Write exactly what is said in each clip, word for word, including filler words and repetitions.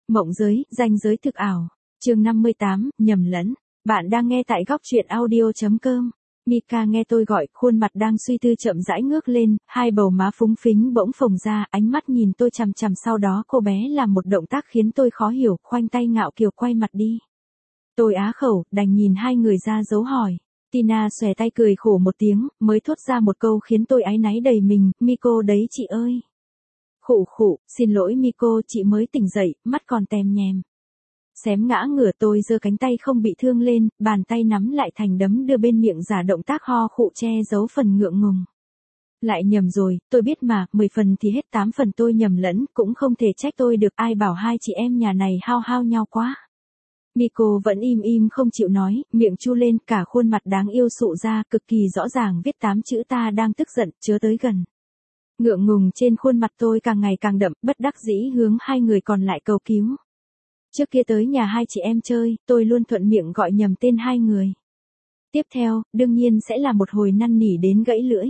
Mộng giới, ranh giới thực ảo. Chương năm mươi tám, nhầm lẫn. Bạn đang nghe tại góc truyện audio chấm com. Mika nghe tôi gọi, khuôn mặt đang suy tư chậm rãi ngước lên, hai bầu má phúng phính bỗng phồng ra, ánh mắt nhìn tôi chằm chằm, sau đó cô bé làm một động tác khiến tôi khó hiểu, khoanh tay ngạo kiều quay mặt đi. Tôi á khẩu, đành nhìn hai người ra dấu hỏi. Tina xòe tay cười khổ một tiếng, mới thốt ra một câu khiến tôi áy náy đầy mình, Miko đấy chị ơi. Khụ khụ, xin lỗi Miko, chị mới tỉnh dậy, mắt còn tèm nhèm. Xém ngã ngửa, tôi giơ cánh tay không bị thương lên, bàn tay nắm lại thành đấm đưa bên miệng giả động tác ho khụ che giấu phần ngượng ngùng. Lại nhầm rồi, tôi biết mà, mười phần thì hết tám phần tôi nhầm lẫn, cũng không thể trách tôi được, ai bảo hai chị em nhà này hao hao nhau quá. Miko vẫn im im không chịu nói, miệng chu lên, cả khuôn mặt đáng yêu sụ ra, cực kỳ rõ ràng viết tám chữ ta đang tức giận, chớ tới gần. Ngượng ngùng trên khuôn mặt tôi càng ngày càng đậm, bất đắc dĩ hướng hai người còn lại cầu cứu. Trước kia tới nhà hai chị em chơi, tôi luôn thuận miệng gọi nhầm tên hai người. Tiếp theo, đương nhiên sẽ là một hồi năn nỉ đến gãy lưỡi.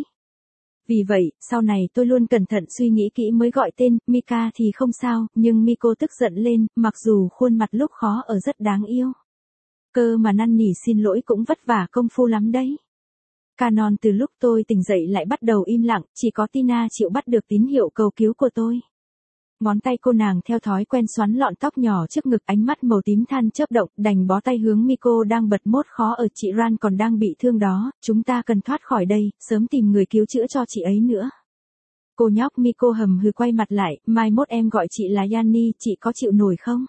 Vì vậy, sau này tôi luôn cẩn thận suy nghĩ kỹ mới gọi tên, Mika thì không sao, nhưng Miko tức giận lên, mặc dù khuôn mặt lúc khó ở rất đáng yêu. Cơ mà năn nỉ xin lỗi cũng vất vả công phu lắm đấy. Canon từ lúc tôi tỉnh dậy lại bắt đầu im lặng, chỉ có Tina chịu bắt được tín hiệu cầu cứu của tôi. Ngón tay cô nàng theo thói quen xoắn lọn tóc nhỏ trước ngực, ánh mắt màu tím than chớp động, đành bó tay hướng Miko đang bật mốt khó ở, chị Ran còn đang bị thương đó, chúng ta cần thoát khỏi đây, sớm tìm người cứu chữa cho chị ấy nữa. Cô nhóc Miko hầm hừ quay mặt lại, mai mốt em gọi chị là Yanni, chị có chịu nổi không?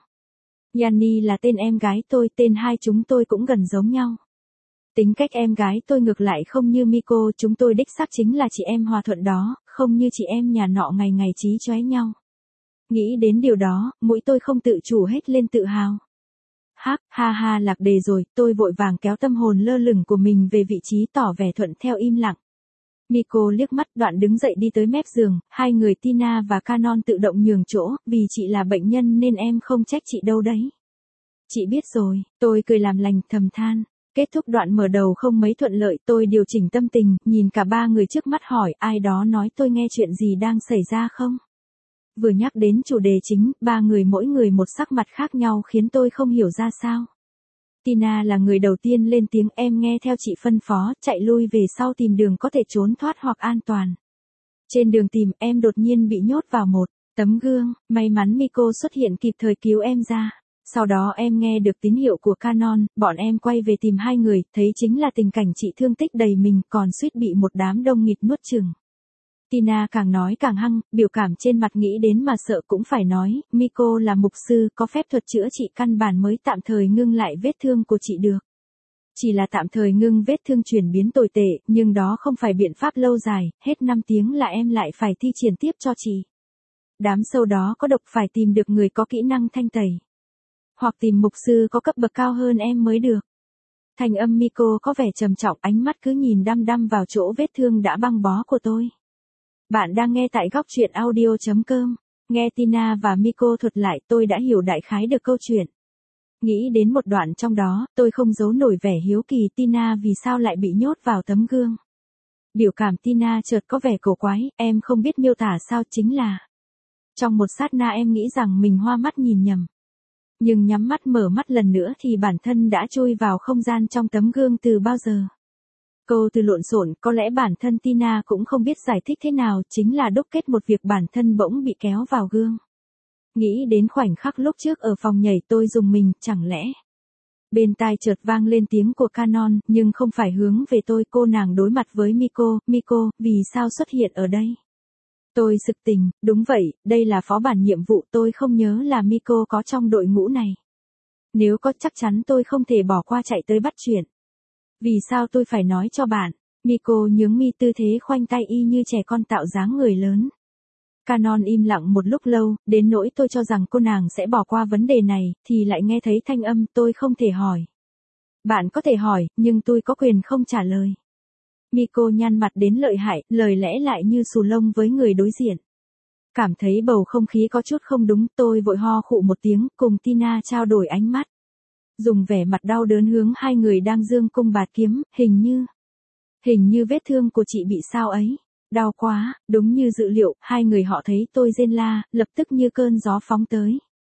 Yanni là tên em gái tôi, tên hai chúng tôi cũng gần giống nhau. Tính cách em gái tôi ngược lại không như Miko, chúng tôi đích xác chính là chị em hòa thuận đó, không như chị em nhà nọ ngày ngày chí chóe nhau. Nghĩ đến điều đó, mũi tôi không tự chủ hết lên tự hào. Hắc, ha ha, lạc đề rồi, tôi vội vàng kéo tâm hồn lơ lửng của mình về vị trí, tỏ vẻ thuận theo im lặng. Miko liếc mắt, đoạn đứng dậy đi tới mép giường, hai người Tina và Canon tự động nhường chỗ, vì chị là bệnh nhân nên em không trách chị đâu đấy. Chị biết rồi, tôi cười làm lành thầm than. Kết thúc đoạn mở đầu không mấy thuận lợi, tôi điều chỉnh tâm tình, nhìn cả ba người trước mắt hỏi, ai đó nói tôi nghe chuyện gì đang xảy ra không? Vừa nhắc đến chủ đề chính, ba người mỗi người một sắc mặt khác nhau khiến tôi không hiểu ra sao. Tina là người đầu tiên lên tiếng, em nghe theo chị phân phó, chạy lui về sau tìm đường có thể trốn thoát hoặc an toàn. Trên đường tìm, em đột nhiên bị nhốt vào một tấm gương, may mắn Miko xuất hiện kịp thời cứu em ra. Sau đó em nghe được tín hiệu của Canon, bọn em quay về tìm hai người, thấy chính là tình cảnh chị thương tích đầy mình, còn suýt bị một đám đông nghịt nuốt chửng. Tina càng nói càng hăng, biểu cảm trên mặt nghĩ đến mà sợ cũng phải nói, Miko là mục sư, có phép thuật chữa trị căn bản mới tạm thời ngưng lại vết thương của chị được. Chỉ là tạm thời ngưng vết thương chuyển biến tồi tệ, nhưng đó không phải biện pháp lâu dài, hết năm tiếng là em lại phải thi triển tiếp cho chị. Đám sâu đó có độc, phải tìm được người có kỹ năng thanh tẩy. Hoặc tìm mục sư có cấp bậc cao hơn em mới được. Thành âm Miko có vẻ trầm trọng, ánh mắt cứ nhìn đăm đăm vào chỗ vết thương đã băng bó của tôi. Bạn đang nghe tại góc truyện audio chấm com. Nghe Tina và Miko thuật lại, tôi đã hiểu đại khái được câu chuyện. Nghĩ đến một đoạn trong đó, tôi không giấu nổi vẻ hiếu kỳ, Tina vì sao lại bị nhốt vào tấm gương. Biểu cảm Tina chợt có vẻ cổ quái, em không biết miêu tả sao, chính là trong một sát na em nghĩ rằng mình hoa mắt nhìn nhầm. Nhưng nhắm mắt mở mắt lần nữa thì bản thân đã chui vào không gian trong tấm gương từ bao giờ. Câu từ lộn xộn, có lẽ bản thân Tina cũng không biết giải thích thế nào, chính là đúc kết một việc bản thân bỗng bị kéo vào gương. Nghĩ đến khoảnh khắc lúc trước ở phòng nhảy, tôi rùng mình, chẳng lẽ. Bên tai chợt vang lên tiếng của Canon, nhưng không phải hướng về tôi, cô nàng đối mặt với Miko, Miko, vì sao xuất hiện ở đây? Tôi sực tỉnh, đúng vậy, đây là phó bản nhiệm vụ, tôi không nhớ là Miko có trong đội ngũ này. Nếu có chắc chắn tôi không thể bỏ qua chạy tới bắt chuyện. Vì sao tôi phải nói cho bạn? Miko nhướng mi, tư thế khoanh tay y như trẻ con tạo dáng người lớn. Canon im lặng một lúc lâu, đến nỗi tôi cho rằng cô nàng sẽ bỏ qua vấn đề này, thì lại nghe thấy thanh âm, tôi không thể hỏi. Bạn có thể hỏi, nhưng tôi có quyền không trả lời. Miko nhăn mặt đến lợi hại, lời lẽ lại như xù lông với người đối diện. Cảm thấy bầu không khí có chút không đúng, tôi vội ho khụ một tiếng, cùng Tina trao đổi ánh mắt. Dùng vẻ mặt đau đớn hướng hai người đang giương cung bạt kiếm, hình như, hình như vết thương của chị bị sao ấy. Đau quá, đúng như dự liệu, hai người họ thấy tôi rên la, lập tức như cơn gió phóng tới.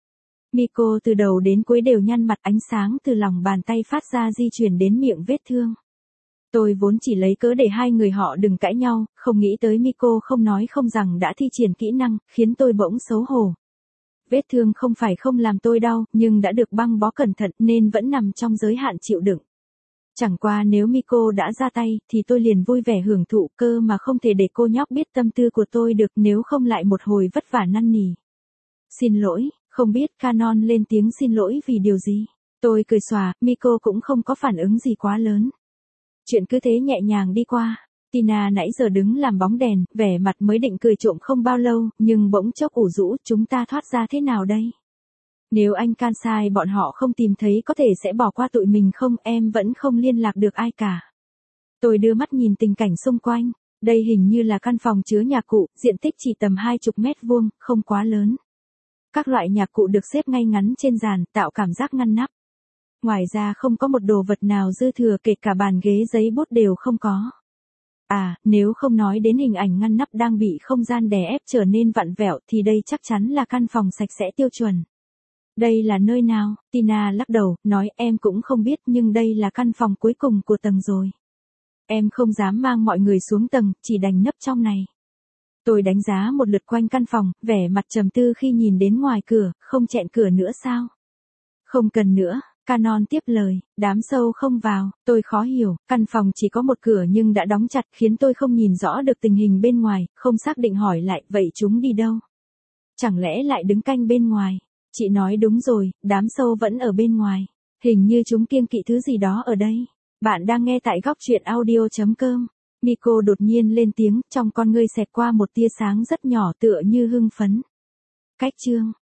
Miko từ đầu đến cuối đều nhăn mặt, ánh sáng từ lòng bàn tay phát ra di chuyển đến miệng vết thương. Tôi vốn chỉ lấy cớ để hai người họ đừng cãi nhau, không nghĩ tới Miko không nói không rằng đã thi triển kỹ năng, khiến tôi bỗng xấu hổ. Vết thương không phải không làm tôi đau, nhưng đã được băng bó cẩn thận nên vẫn nằm trong giới hạn chịu đựng. Chẳng qua nếu Miko đã ra tay, thì tôi liền vui vẻ hưởng thụ, cơ mà không thể để cô nhóc biết tâm tư của tôi được, nếu không lại một hồi vất vả năn nỉ. Xin lỗi, không biết Canon lên tiếng xin lỗi vì điều gì. Tôi cười xòa, Miko cũng không có phản ứng gì quá lớn. Chuyện cứ thế nhẹ nhàng đi qua. Tina nãy giờ đứng làm bóng đèn, vẻ mặt mới định cười trộm không bao lâu, nhưng bỗng chốc ủ rũ, chúng ta thoát ra thế nào đây? Nếu anh Kansai bọn họ không tìm thấy có thể sẽ bỏ qua tụi mình không, em vẫn không liên lạc được ai cả. Tôi đưa mắt nhìn tình cảnh xung quanh, đây hình như là căn phòng chứa nhạc cụ, diện tích chỉ tầm hai chục mét vuông, không quá lớn. Các loại nhạc cụ được xếp ngay ngắn trên giàn, tạo cảm giác ngăn nắp. Ngoài ra không có một đồ vật nào dư thừa, kể cả bàn ghế giấy bút đều không có. À, nếu không nói đến hình ảnh ngăn nắp đang bị không gian đè ép trở nên vặn vẹo thì đây chắc chắn là căn phòng sạch sẽ tiêu chuẩn. Đây là nơi nào? Tina lắc đầu, nói em cũng không biết nhưng đây là căn phòng cuối cùng của tầng rồi. Em không dám mang mọi người xuống tầng, chỉ đành nấp trong này. Tôi đánh giá một lượt quanh căn phòng, vẻ mặt trầm tư khi nhìn đến ngoài cửa, không chẹn cửa nữa sao? Không cần nữa, Canon tiếp lời, đám sâu không vào, tôi khó hiểu, căn phòng chỉ có một cửa nhưng đã đóng chặt khiến tôi không nhìn rõ được tình hình bên ngoài, không xác định hỏi lại, vậy chúng đi đâu? Chẳng lẽ lại đứng canh bên ngoài? Chị nói đúng rồi, đám sâu vẫn ở bên ngoài. Hình như chúng kiêng kỵ thứ gì đó ở đây. Bạn đang nghe tại góc truyện audio chấm com. Miko đột nhiên lên tiếng, trong con ngươi xẹt qua một tia sáng rất nhỏ tựa như hưng phấn. Cách chương